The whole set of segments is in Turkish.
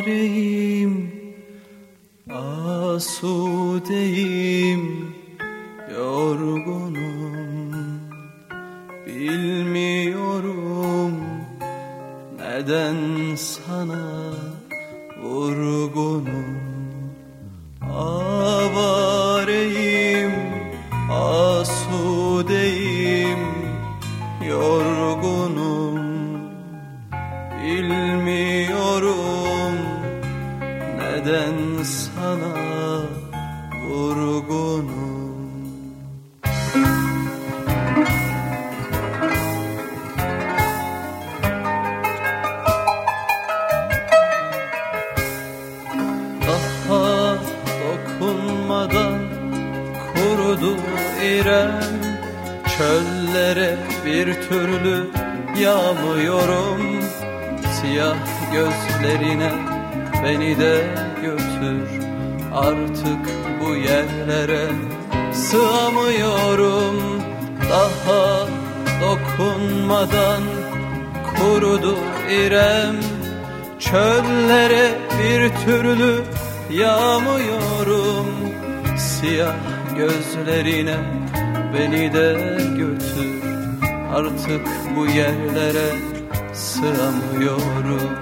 Avareyim, asudeyim, yorgunum. Bilmiyorum neden sana vurgunum. Avareyim, asudeyim, yorgunum. Bilmiyorum neden sana vurgunum. Daha dokunmadan kurudu İrem, çöllere bir türlü yağmıyorum. Siyah gözlerine beni de götür, artık bu yerlere sığamıyorum. Daha dokunmadan kurudu İrem, çöllere bir türlü yağmıyorum. Siyah gözlerine beni de götür, artık bu yerlere sığamıyorum.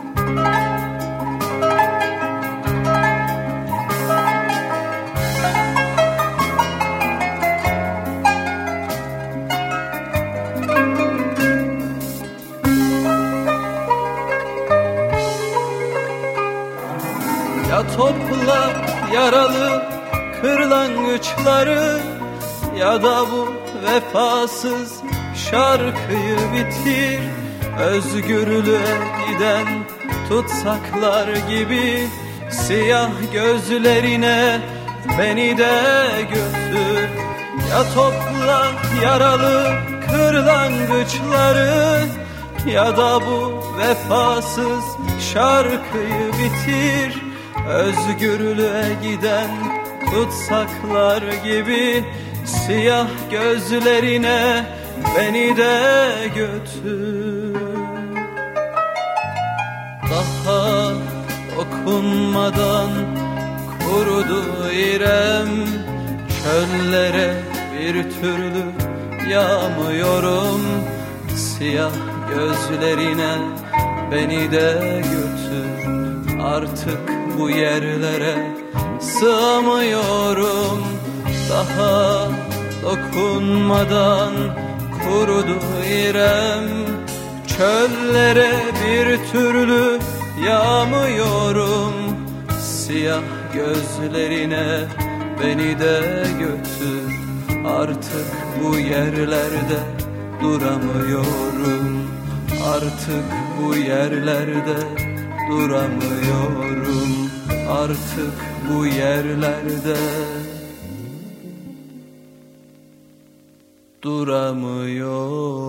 Ya topla yaralı kırlangıçları, ya da bu vefasız şarkıyı bitir. Özgürlüğe giden tutsaklar gibi siyah gözlerine beni de götür. Ya topla yaralı kırlangıçları, ya da bu vefasız şarkıyı bitir. Özgürlüğe giden tutsaklar gibi siyah gözlerine beni de götür. Daha okunmadan kurudu İrem, çöllere bir türlü yağmıyorum. Siyah gözlerine beni de götür, artık bu yerlere sığamıyorum. Daha dokunmadan kurudu İrem, çöllere bir türlü yağmıyorum. Siyah gözlerine beni de götür, artık bu yerlerde duramıyorum. Artık bu yerlerde duramıyorum. Artık bu yerlerde duramıyorum.